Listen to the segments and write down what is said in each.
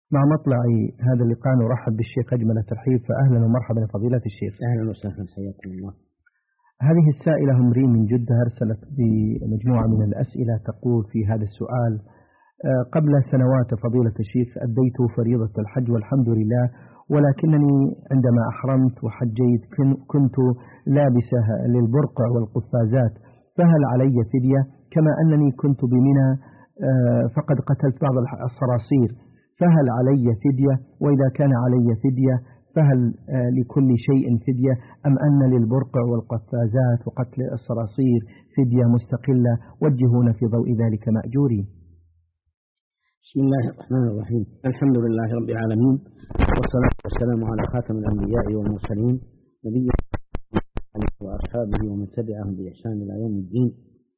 مع مطلع هذا اللقاء نرحب بالشيخ أجمل الترحيب، فأهلا ومرحبا فضيلة الشيخ. أهلا وسهلا، حياكم الله. هذه السائلة همري من جدة أرسلت بمجموعة من الأسئلة، تقول في هذا السؤال: قبل سنوات فضيلة الشيخ أديت فريضة الحج والحمد لله، ولكنني عندما أحرمت وحجيت كنت لابسة للبرقع والقفازات، فهل علي فدية؟ كما أنني كنت بمنى فقد قتلت بعض الصراصير، فهل علي فدية؟ وإذا كان علي فدية فهل لكل شيء فدية، أم أن للبرقع والقفازات وقتل الصراصير فدية مستقلة؟ وجهونا في ضوء ذلك مأجورين. بسم الله الرحمن الرحيم، الحمد لله رب العالمين، والصلاة والسلام على خاتم الأنبياء والمرسلين نبينا وأصحابه ومن تبعهم بإحسان إلى يوم الدين.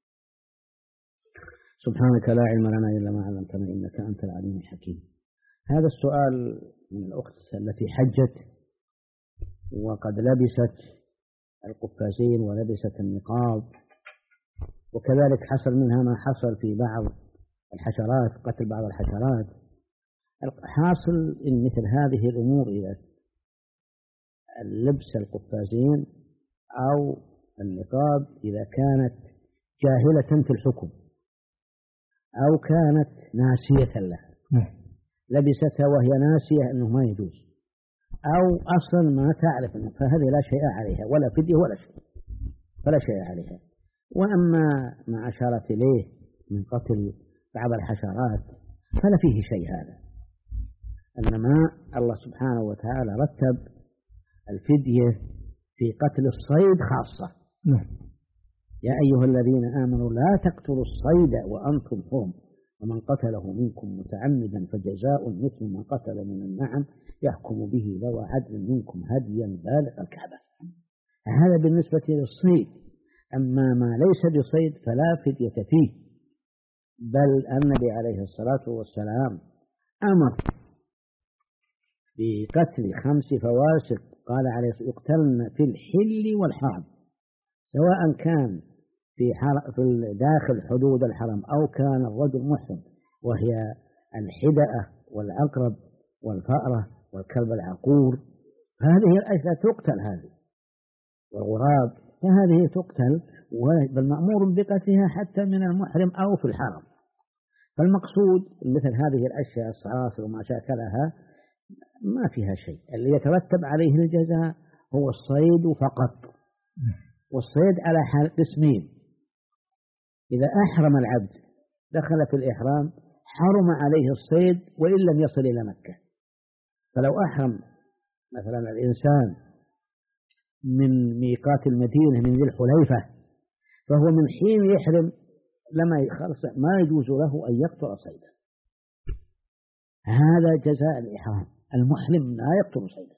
سبحانك لا علم لنا إلا ما علمتنا إنك أنت العليم الحكيم. هذا السؤال من الأخت التي حجت وقد لبست القفازين ولبست النقاب، وكذلك حصل منها ما حصل في بعض الحشرات، قتل بعض الحشرات. حاصل إن مثل هذه الأمور إذا اللبس القفازين أو النقاب إذا كانت جاهلة في الحكم أو كانت ناسية لها، لبستها وهي ناسية أنه ما يجوز، أو أصلا ما تعرف أنه، فهذه لا شيء عليها، ولا فدية ولا شيء، فلا شيء عليها. وأما ما أشارت إليه من قتل بعض الحشرات فلا فيه شيء، هذا إنما الله سبحانه وتعالى رتب الفدية في قتل الصيد خاصة. يا أيها الذين آمنوا لا تقتلوا الصيد وأنتم حرم، ومن قتله منكم متعمدا فجزاء مثل ما قتل من النعم يحكم به ذوى عدل منكم هديا بالغ الكعبة. هذا بالنسبة للصيد. أما ما ليس بصيد فلا فدية فيه، بل النبي عليه الصلاة والسلام أمر بقتل 5 فواسق، قال عليه يقتلن في الحل والحرم، سواء كان في داخل حدود الحرم أو كان الرجل محرم، وهي الحدأة والعقرب والفأرة والكلب العقور، هذه الأشياء تقتل، هذه والغراب، فهذه تقتل، والمأمور بقتلها حتى من المحرم أو في الحرم. فالمقصود مثل هذه الأشياء الصراصر وما شاكلها ما فيها شيء، اللي يترتب عليه الجزاء هو الصيد فقط. والصيد على حال قسمين: إذا أحرم العبد دخل في الإحرام حرم عليه الصيد وإن لم يصل إلى مكة. فلو أحرم مثلا الإنسان من ميقات المدينة من ذي الحليفة، فهو من حين يحرم لما يخلص ما يجوز له أن يقتل صيدا. هذا جزاء الإحرام، المحرم لا يقتل صيدا.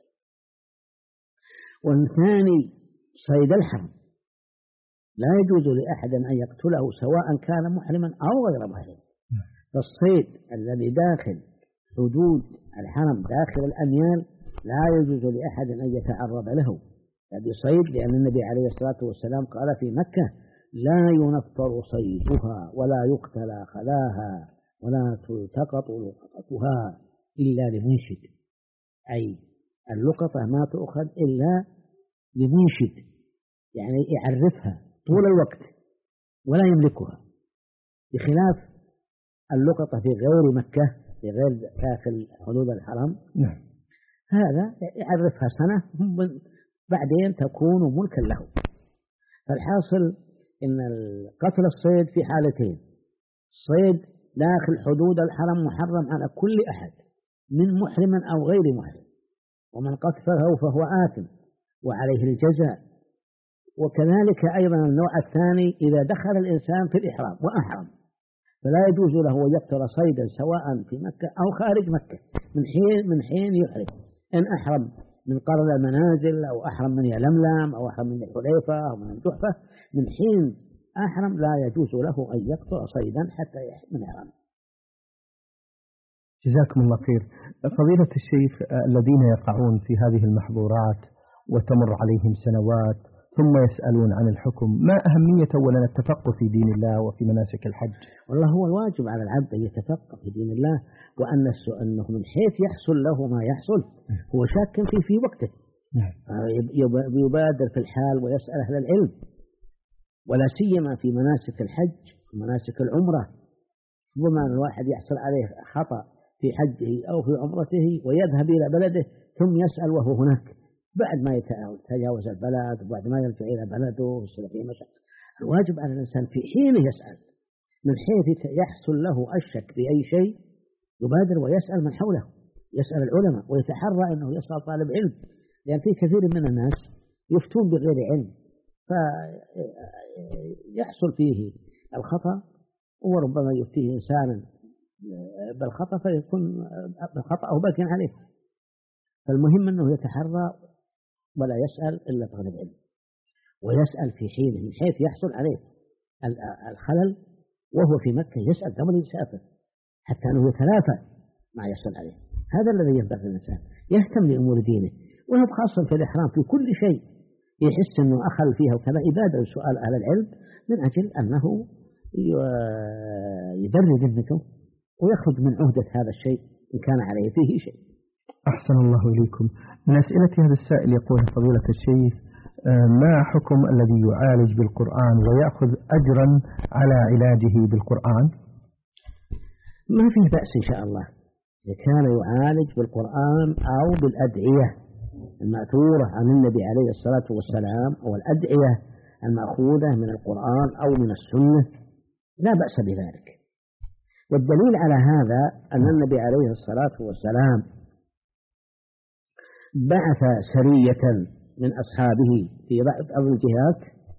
والثاني صيد الحرم، لا يجوز لأحد أن يقتله سواء كان محرما أو غير محرم. فالصيد الذي داخل حدود الحرم داخل الأميال لا يجوز لأحد أن يتعرض له بصيد، لأن النبي عليه الصلاة والسلام قال في مكة: لا ينفر صيدها ولا يقتل خلاها ولا تلتقط لقطتها إلا لمنشد، أي اللقطة ما تؤخذ إلا لمنشد، يعني يعرفها طول الوقت ولا يملكها، بخلاف اللقطة في غير مكة، في غير داخل حدود الحرم، هذا يعرفها سنة بعدين تكون ملكا له. فالحاصل إن قتل الصيد في حالتين: صيد داخل حدود الحرم محرم على كل أحد من محرم أو غير محرم، ومن قتله فهو آثم وعليه الجزاء. وكذلك أيضا النوع الثاني: إذا دخل الإنسان في الإحرام وأحرم فلا يجوز له أن يقتل صيدا سواء في مكة أو خارج مكة من حين يحرم. إن أحرم من قرن المنازل أو أحرم من يلملم أو أحرم من الحليفة أو من الجحفة، من حين أحرم لا يجوز له أن يقتل صيدا حتى يحرم من إحرام. جزاكم الله خير. فضيلة الشيخ، الذين يقعون في هذه المحظورات وتمر عليهم سنوات ثم يسألون عن الحكم. ما أهمية أولا التفقه في دين الله وفي مناسك الحج؟ والله هو الواجب على العبد أن يتفقه في دين الله، وأن أنه من حيث يحصل له ما يحصل هو شاك في وقته، يبادر في الحال ويسأل أهل العلم، ولا سيما في مناسك الحج ومناسك العمرة. ربما الواحد يحصل عليه خطأ في حجه أو في عمرته ويذهب إلى بلده ثم يسأل وهو هناك، بعد ما يتجاوز البلد وبعد ما يرجع إلى بلده ويصير فيه مشقة. الواجب على الإنسان في حينه يسأل، من حيث يحصل له الشك في أي شيء يبادر ويسأل من حوله، يسأل العلماء ويتحرى أنه يسأل طالب علم، لأن في كثير من الناس يفتون بغير علم فيحصل فيه الخطأ، وربما يفتيه إنسانا بالخطأ فيكون خطأه باق عليه. فالمهم أنه يتحرى ولا يسأل إلا طالب علم، ويسأل في حينه من حيث يحصل عليه الخلل وهو في مكة، يسأل قبل يسافر حتى أنه يتلافى ما يحصل عليه. هذا الذي ينبغي الإنسان يهتم لأمور دينه، وهو خاصة في الإحرام في كل شيء يحس أنه أخل فيها وكذا يبادر سؤال أهل العلم من أجل أنه يبرد ذمته ويخرج من عهدة هذا الشيء إن كان عليه فيه شيء. أحسن الله إليكم. من أسئلة هذا السائل يقول فضيلة الشيخ: ما حكم الذي يعالج بالقرآن ويأخذ أجرا على علاجه بالقرآن؟ ما فيه بأس إن شاء الله إذا كان يعالج بالقرآن أو بالأدعية المأثورة عن النبي عليه الصلاة والسلام أو الأدعية المأخوذة من القرآن أو من السنة، لا بأس بذلك. والدليل على هذا أن النبي عليه الصلاة والسلام بعث سرية من أصحابه في بعض الجهات،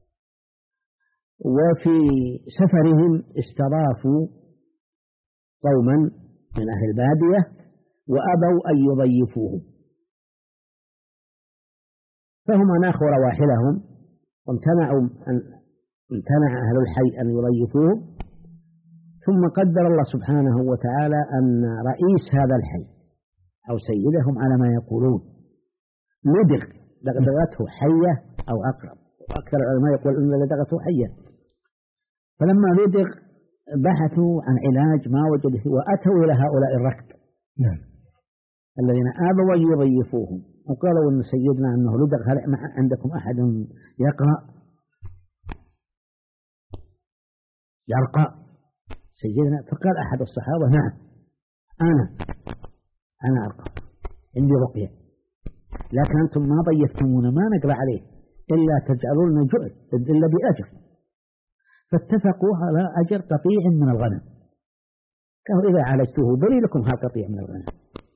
وفي سفرهم استضافوا قوما من أهل البادية وأبوا أن يضيفوهم، فهم ناخوا رواحلهم امتنع أهل الحي أن يضيفوهم. ثم قدر الله سبحانه وتعالى أن رئيس هذا الحي أو سيدهم على ما يقولون لدغته حية أو عقرب، أكثر العلماء يقول أن لدغته حية. فلما لدغ بحثوا عن علاج ما وجدوا وأتوا إلى هؤلاء الركب الذين آبوا أن يضيفوهم، وقالوا أن سيدنا أنه لدغ، هل عندكم أحد يرقى سيدنا؟ فقال أحد الصحابة: نعم أنا أرقى، عندي رقية، لكن أنتم ما ضيفتمونا، ما نقرأ عليه إلا تجعلون جؤد إلا بأجر. فاتفقوا على أجر قطيع من الغنم، قالوا: إذا عالجته بري لكم هالقطيع من الغنم.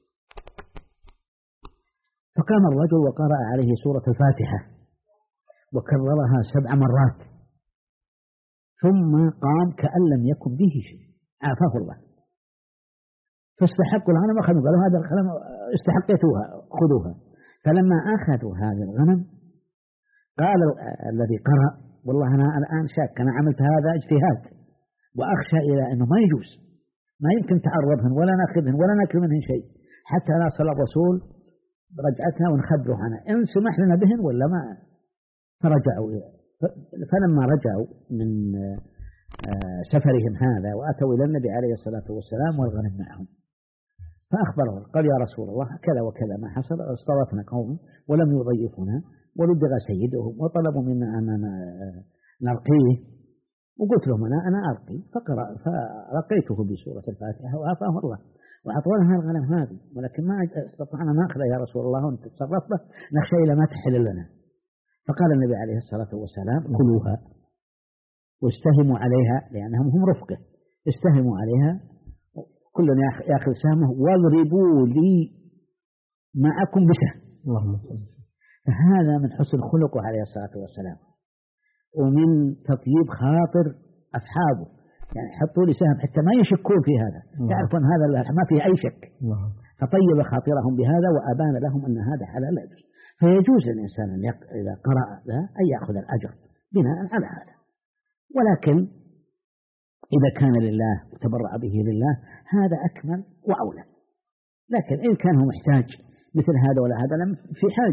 فقام الرجل وقرأ عليه سورة الفاتحة وكررها 7 مرات، ثم قام كأن لم يكن به شيء، عافاه الله. فاستحقوا الغنم وأخذوا، قالوا: هذا الغنم استحقيتوها خذوها. فلما أخذوا هذا الغنم قال الذي قرأ: والله أنا الآن شاك، أنا عملت هذا اجتهاد وأخشى إلى أنه ما يجوز، ما يمكن تعرضهن ولا نأخذهن ولا نأكل منهن شيء حتى نصل الرسول رجعتنا ونخبره عنها إن سمح لنا بهن ولا ما. فرجعوا، فلما رجعوا من سفرهم هذا وأتوا إلى النبي عليه الصلاة والسلام والغنم معهم، فأخبره قال: يا رسول الله كذا وكذا ما حصل، استضفنا قوم ولم يضيفنا ولدغ سيدهم وطلبوا منا أن نرقيه، وقلت لهم أنا أرقي، فرقيته بسورة الفاتحة وعافاه الله وأعطونا الغنم هذه، ولكن ما استطعنا نأخذه يا رسول الله وأنت تتصرف به، نخشى إلى ما تحل لنا. فقال النبي عليه الصلاة والسلام: كلوها واستهموا عليها، لأنهم هم رفقه، استهموا عليها كل يأخذ سهمه واضربوا لي معكم بسهم. اللهم صل. فهذا من حسن خلقه عليه الصلاة والسلام، ومن تطيب خاطر أصحابه، يعني حطوا لي سهم حتى ما يشكون في هذا، يعرفون هذا ما فيه أي شك. فطيب خاطرهم بهذا وأبان لهم أن هذا حلال لا يجوز. فيجوز للإنسان إذا قرأ له أن يأخذ الأجر بناء على هذا، ولكن إذا كان لله وتبرع به لله هذا أكمل وأولى. لكن إن كان هو محتاج مثل هذا ولا هذا لم في حاجة،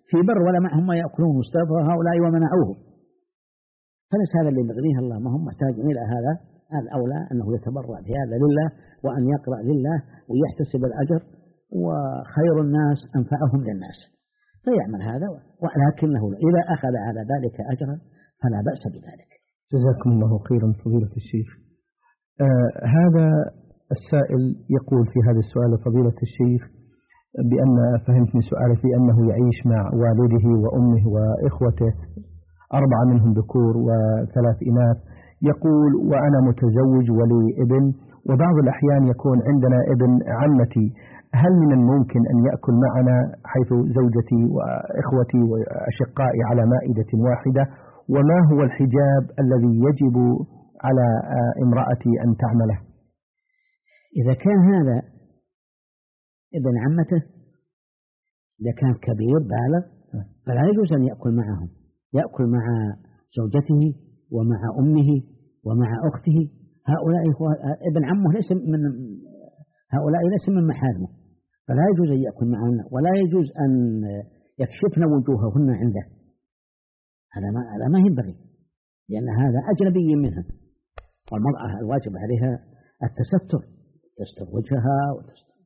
في بر ولا معهم ما يأكلون واستغفر هؤلاء ومنعوهم، فليس هذا اللي يبغيه الله، ما هم محتاجين إلى هذا. الأولى أنه يتبرع بهذا لله، وأن يقرأ لله ويحتسب الأجر، وخير الناس أنفعهم للناس، فيعمل هذا، ولكنه إذا أخذ على ذلك أجرا فلا بأس بذلك. جزاكم الله خيرا فضيلة الشيخ. هذا السائل يقول في هذا السؤال فضيلة الشيخ بأن فهمت من سؤاله في أنه يعيش مع والده وأمه وإخوته 4 منهم ذكور و3 إناث. يقول وأنا متزوج ولي ابن، وبعض الأحيان يكون عندنا ابن عمتي، هل من الممكن أن يأكل معنا حيث زوجتي وإخوتي وأشقائي على مائدة واحدة؟ وما هو الحجاب الذي يجب على امرأتي أن تعمله؟ إذا كان هذا ابن عمته، إذا كان كبير بالغ فلا يجوز أن يأكل معهم، يأكل مع زوجته ومع أمه ومع أخته. هؤلاء ابن عمه ليس من هؤلاء ليس من محارمه، فلا يجوز أن يأكل معهن، ولا يجوز أن يكشفن وجوههن عنده، هذا ما ينبغي، لأن هذا أجنبي منها. والمرأة الواجب عليها التستر، تستر وجهها وتستر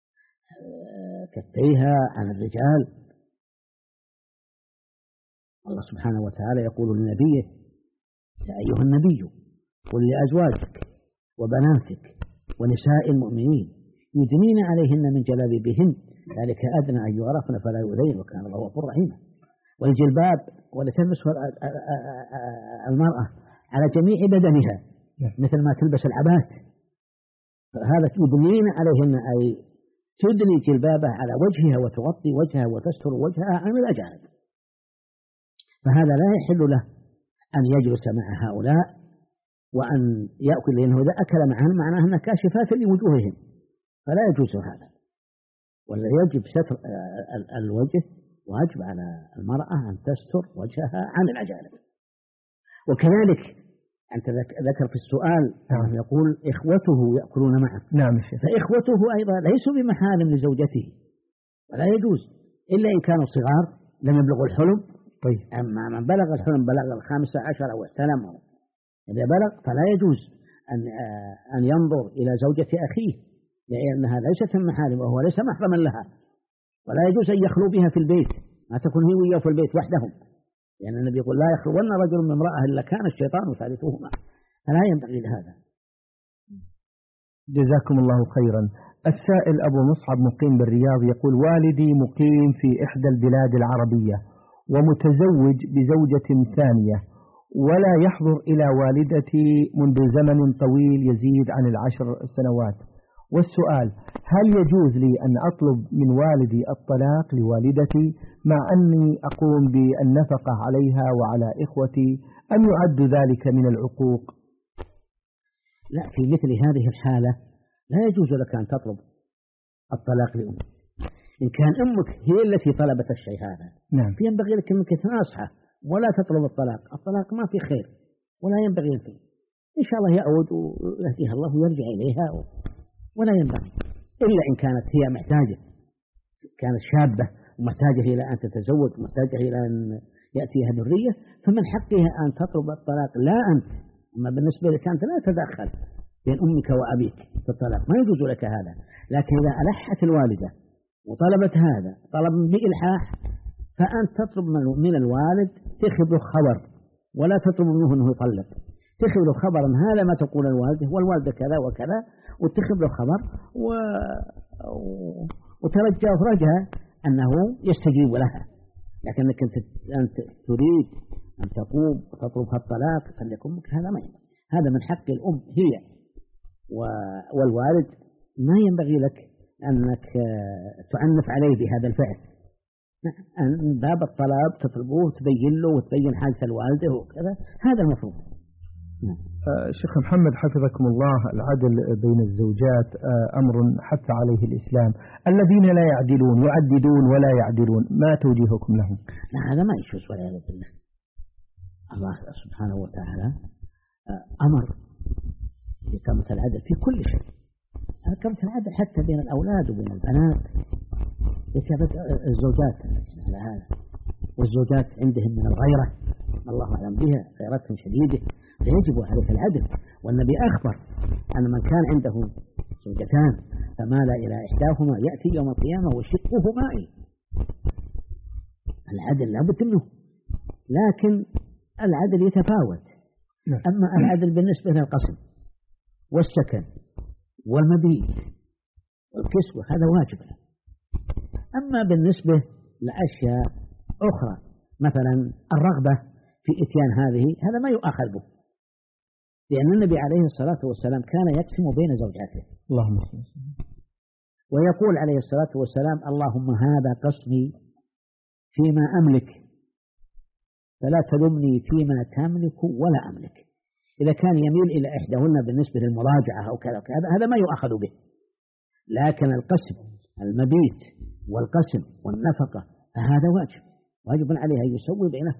كفيها عن الرجال. الله سبحانه وتعالى يقول لنبيه: يا أيها النبي قل لأزواجك وبناتك ونساء المؤمنين يدنين عليهن من جلابيبهن ذلك أدنى أن يعرفن فلا يؤذين وكان الله غفورا رحيما. والجلباب ولتلبس المرأة على جميع بدنها مثل ما تلبس العبات، فهذا يدنين عليهن أي تدني جلبابها على وجهها وتغطي وجهها وتستر وجهها عن الأجانب، فهذا لا يحل له أن يجلس مع هؤلاء وأن يأكل، لأنه إذا أكل معهم معناه أنه كاشفات لوجوههم، فلا يجوز هذا. ولا يجب ستر الوجه، واجب على المرأة أن تستر وجهها عن الأجانب. وكذلك أنت ذكر في السؤال أنه يقول إخوته يأكلون معه. نعم الشيخ. فإخوته أيضا ليسوا بمحارم لزوجته، ولا يجوز إلا إن كانوا صغار لم يبلغوا الحلم. طيب. أما من بلغ الحلم بلغ 15 واحتلم إذا بلغ فلا يجوز أن ينظر إلى زوجة أخيه، لأنها ليست من محارم وهو ليس محرما لها، ولا يجوز أن يخلو بها في البيت، ما تكون هي وياه في البيت وحدهم، لأن النبي يقول لا يخلون رجل من امرأة إلا كان الشيطان ثالثهما، فلا ينبغي لهذا. جزاكم الله خيرا. السائل أبو مصعب مقيم بالرياض يقول والدي مقيم في إحدى البلاد العربية ومتزوج بزوجة ثانية، ولا يحضر إلى والدتي منذ زمن طويل يزيد عن 10 سنوات. والسؤال: هل يجوز لي أن أطلب من والدي الطلاق لوالدتي مع أني أقوم بالنفقة عليها وعلى إخوتي، أم يعد ذلك من العقوق؟ لا، في مثل هذه الحالة لا يجوز لك أن تطلب الطلاق لأمك. إن كان أمك هي التي طلبت الشيء هذا، نعم، ينبغي لك أنك تناصحه ولا تطلب الطلاق ما في خير ولا ينبغي فيه. إن شاء الله يعود ويهديها الله ويرجع إليها، ولا ينبغي إلا إن كانت هي محتاجة، كانت شابة ومحتاجة إلى أن تتزوج ومحتاجة إلى أن يأتيها ذرية، فمن حقها أن تطلب الطلاق لا أنت. أما بالنسبة لك أنت لا تدخل بين أمك وأبيك في الطلاق، ما يجوز لك هذا. لكن إذا ألحت الوالدة وطلبت هذا طلب بإلحاح، فأنت تطلب من الوالد تخذ له خبر، ولا تطلب منه أنه يطلق، تخذ له خبرا هذا ما تقول الوالدة والوالدة كذا وكذا، وتخذ له خبر وترجى فرجها أنه يستجيب لها. لكنك أنت تريد أن تقوم وتطلب الطلاق فليكن هذا ما ينبغي. هذا من حق الأم هي والوالد، ما ينبغي لك أنك تعنف عليه بهذا الفعل. باب الطلب تطلبوه تبين له وتبين حالة الوالدة وكذا، هذا المفروض. شيخ محمد حفظكم الله، العدل بين الزوجات أمر حث عليه الإسلام. الذين لا يعدلون يعددون ولا يعدلون، ما توجيهكم لهم؟ لا، هذا ما يجوز والعياذ بالله. الله سبحانه وتعالى أمر بإقامة العدل في كل شيء، إقامة العدل حتى بين الأولاد وبين البنات، بكافة الزوجات على هذا. والزوجات عندهم من الغيرة الله أعلم بها غيرتهم شديدة، فيجب عليك العدل. والنبي أخبر أن من كان عنده زوجتان فمال إلى إحداهما يأتي يوم القيامة وشقه مائل. العدل لا بد منه، لكن العدل يتفاوت. أما العدل بالنسبة للقسم والسكن والمبيت والكسوة هذا واجب. أما بالنسبة لأشياء أخرى مثلا الرغبة في إتيان هذه هذا ما يؤاخذ به، لأن النبي عليه الصلاة والسلام كان يقسم بين زوجاته اللهم ويقول عليه الصلاة والسلام اللهم هذا قسمي فيما أملك فلا تلمني فيما تملك ولا أملك. إذا كان يميل إلى إحداهن بالنسبة للمراجعة أو كذا هذا ما يؤاخذ به، لكن القسم المبيت والقسم والنفقة فهذا واجب عليه أن يسوي بينه.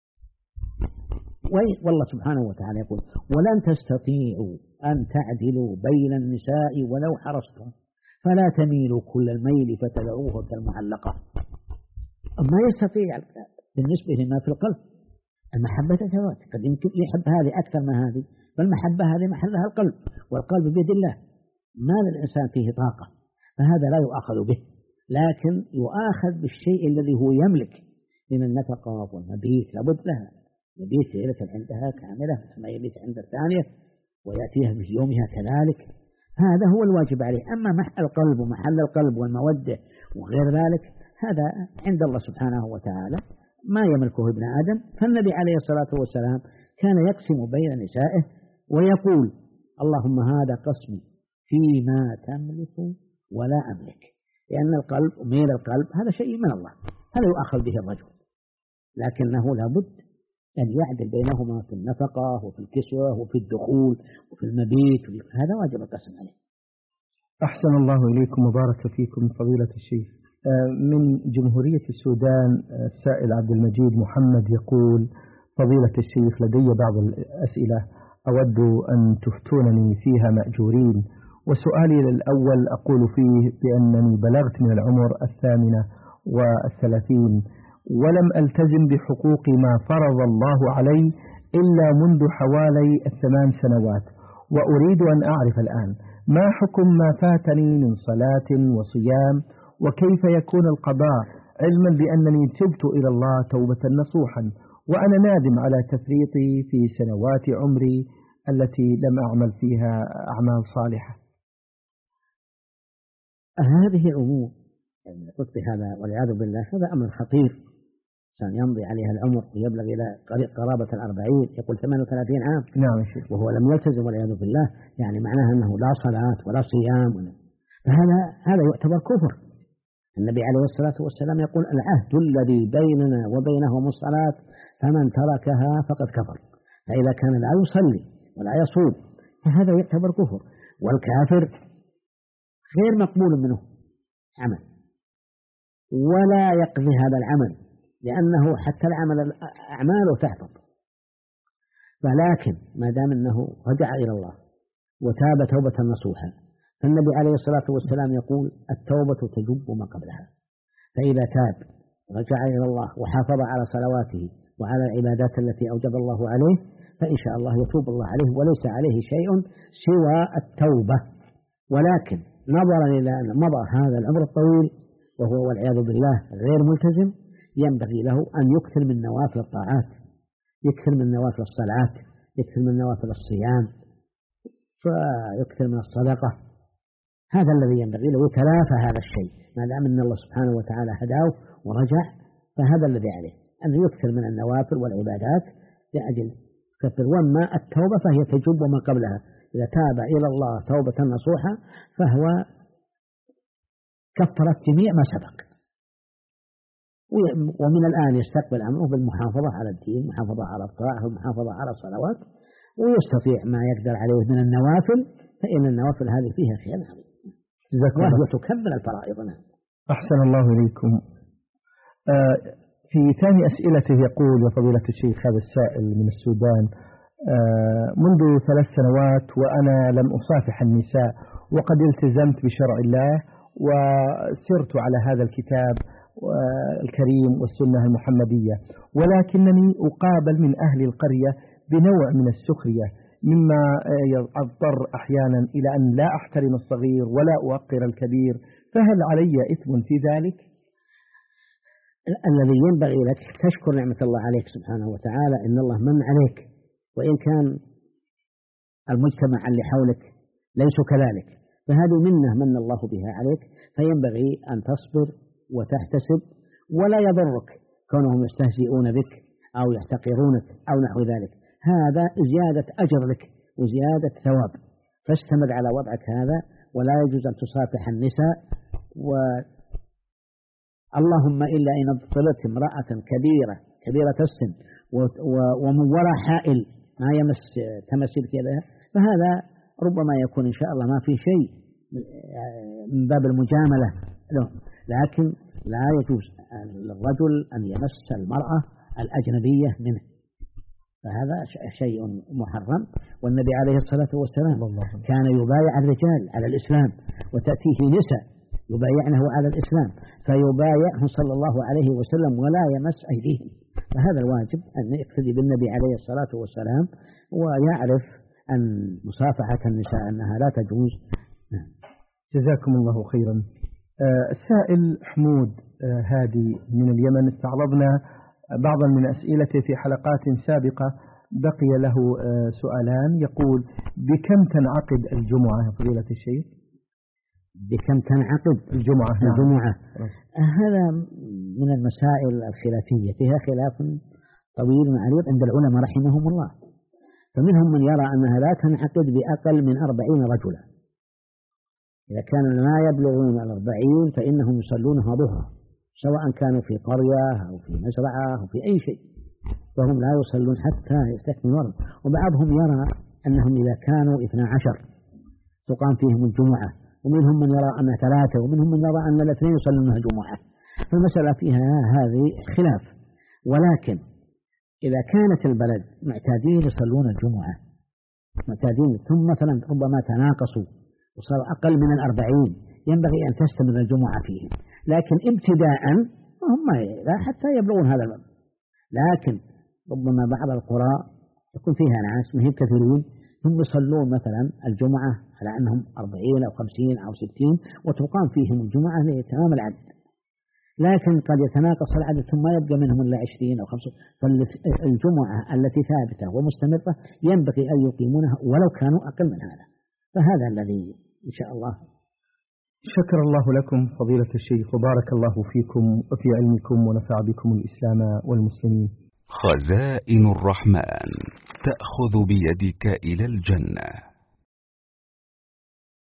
والله سبحانه وتعالى يقول ولن تستطيعوا أن تعدلوا بين النساء ولو حرصتم فلا تميلوا كل الميل فتذروه كالمعلقة. أما يستطيع بالنسبة لما في القلب المحبة تتوات، قد يمكن يحب هذه أكثر من هذه، فالمحبة هذه محلها القلب، والقلب بيد الله ما للإنسان فيه طاقة، فهذا لا يؤاخذ به، لكن يؤاخذ بالشيء الذي هو يملك من النفقة والمبيت لابد لها. يبيت ليلة عندها كاملة ثم يبيت عند الثانية ويأتيها في يومها كذلك، هذا هو الواجب عليه. أما محل القلب ومحل القلب والمودة وغير ذلك هذا عند الله سبحانه وتعالى ما يملكه ابن آدم. فالنبي عليه الصلاة والسلام كان يقسم بين نسائه ويقول اللهم هذا قسمي فيما تملك ولا أملك، لأن القلب وميل القلب هذا شيء من الله هذا يؤخذ به الرجل، لكنه لابد أن يعدل بينهما في النفقة وفي الكسوة وفي الدخول وفي المبيت، هذا واجب القسم عليه. أحسن الله إليكم وبارك فيكم فضيلة الشيخ. من جمهورية السودان السائل عبد المجيد محمد يقول فضيلة الشيخ لدي بعض الأسئلة أود أن تفتونني فيها مأجورين، وسؤالي الأول أقول فيه بأنني بلغت من العمر 38 ولم ألتزم بحقوق ما فرض الله علي إلا منذ حوالي 8 سنوات، وأريد أن أعرف الآن ما حكم ما فاتني من صلاة وصيام، وكيف يكون القضاء، علما بأنني تبت إلى الله توبة نصوحا وأنا نادم على تفريطي في سنوات عمري التي لم أعمل فيها أعمال صالحة. هذه الأمور قلت هذا والعياذ بالله هذا أمر خطير، إنسان يمضي عليها العمر ويبلغ إلى قرابة 40 يقول 38 عام نعم شيخ وهو لم يلتزم والعياذ بالله، يعني معناها أنه لا صلاة ولا صيام فهذا يعتبر كفر. النبي عليه الصلاة والسلام يقول العهد الذي بيننا وبينهم الصلاة فمن تركها فقد كفر، فإذا كان لا يصلي ولا يصوم فهذا يعتبر كفر، والكافر غير مقبول منه عمل ولا يقضي هذا العمل لأنه حتى العمل أعماله تحبط. فلكن ما دام أنه رجع إلى الله وتاب توبة نصوحا فالنبي عليه الصلاة والسلام يقول التوبة تجب ما قبلها، فإذا تاب رجع إلى الله وحافظ على صلواته وعلى العبادات التي أوجب الله عليه فإن شاء الله يتوب الله عليه وليس عليه شيء سوى التوبة. ولكن نظرا إلى أن مضى هذا العمر الطويل وهو والعياذ بالله غير ملتزم ينبغي له أن يكثر من نوافل الطاعات، يكثر من نوافل الصلاة، يكثر من نوافل الصيام، فيكثر من الصدقة، هذا الذي ينبغي له يتلافى هذا الشيء ما دام أن الله سبحانه وتعالى هداه ورجع، فهذا الذي عليه أن يكثر من النوافل والعبادات لأجل كثر. وما التوبة فهي تجب ما قبلها، إذا تاب إلى الله توبة نصوحة فهو كفرت جميع ما سبق، ومن الآن يستقبل أمره بالمحافظة على الدين، محافظة على الطاعة والمحافظة على الصلوات، ويستطيع ما يقدر عليه من النوافل، فإن النوافل هذه فيها خير عظيم وهي تكمل الفرائض. أحسن الله إليكم. في ثاني أسئلته يقول يا فضيلة الشيخ هذا السائل من السودان منذ 3 سنوات وأنا لم أصافح النساء وقد التزمت بشرع الله وسرت على هذا الكتاب الكريم والسنة المحمدية، ولكنني أقابل من أهل القرية بنوع من السخرية مما يضطر أحيانا إلى أن لا أحترم الصغير ولا أوقر الكبير، فهل علي إثم في ذلك؟ الذي ينبغي لك تشكر نعمة الله عليك سبحانه وتعالى، إن الله من عليك، وإن كان المجتمع اللي حولك ليسوا كذلك، فهذه منة من الله بها عليك، فينبغي أن تصبر وتحتسب، ولا يضرك كونهم يستهزئون بك أو يحتقرونك أو نحو ذلك، هذا زيادة أجر لك وزيادة ثواب، فاستمر على وضعك هذا، ولا يجوز أن تصافح النساء. اللهم إلا إن ابتلت امرأة كبيرة السن ومن وراء حائل ما يمس تمسك يدها، فهذا ربما يكون إن شاء الله ما في شيء من باب المجاملة له، لكن لا يجوز للرجل أن يمس المرأة الأجنبية منه، فهذا شيء محرم. والنبي عليه الصلاة والسلام كان يبايع الرجال على الإسلام، وتأتيه نساء يبايعنه على الإسلام فيبايعه صلى الله عليه وسلم ولا يمس أيديهم، فهذا الواجب أن يقتدي بالنبي عليه الصلاة والسلام ويعرف أن مصافحة النساء أنها لا تجوز. جزاكم الله خيرا. السائل حمود هادي من اليمن استعرضنا بعضا من أسئلته في حلقات سابقة، بقي له سؤالان. يقول: بكم تنعقد الجمعة فضيلة الشيخ؟ بكم تنعقد الجمعة؟ الجمعة هذا من المسائل الخلافية، فيها خلاف طويل وعريض عند العلماء رحمهم الله، فمنهم من يرى أنها لا تنعقد بأقل من 40 رجلا، إذا كانوا لا يبلغون 40 فإنهم يصلونها ظهرا، سواء كانوا في قرية أو في مزرعة أو في أي شيء، فهم لا يصلون حتى يستكملوا. وبعضهم يرى أنهم إذا كانوا 12 تقام فيهم الجمعة، ومنهم من يرى أنها 3، ومنهم من يرى أن الاثنين يصلونها جمعة، فالمسألة فيها هذه خلاف. ولكن إذا كانت البلد معتادين يصلون الجمعة معتادين، ثم مثلا ربما تناقصوا وصار أقل من 40، ينبغي أن تستمر الجمعة فيهم، لكن ابتداء هم لا حتى يبلغون هذا المبلغ، لكن ربما بعض القرى يكون فيها ناس مهم كثيرين هم يصلون مثلا الجمعة على أنهم 40 أو 50 أو 60 وتقام فيهم الجمعة لتمام العدد، لكن قد يتناقص العدد ثم يبقى منهم إلا 20 أو 50، فالجمعة التي ثابتة ومستمرة ينبغي أن يقيمونها ولو كانوا أقل من هذا، فهذا الذي إن شاء الله. شكر الله لكم فضيلة الشيخ، وبارك الله فيكم وفي علمكم ونفع بكم الإسلام والمسلمين. خزائن الرحمن تأخذ بيدك إلى الجنة.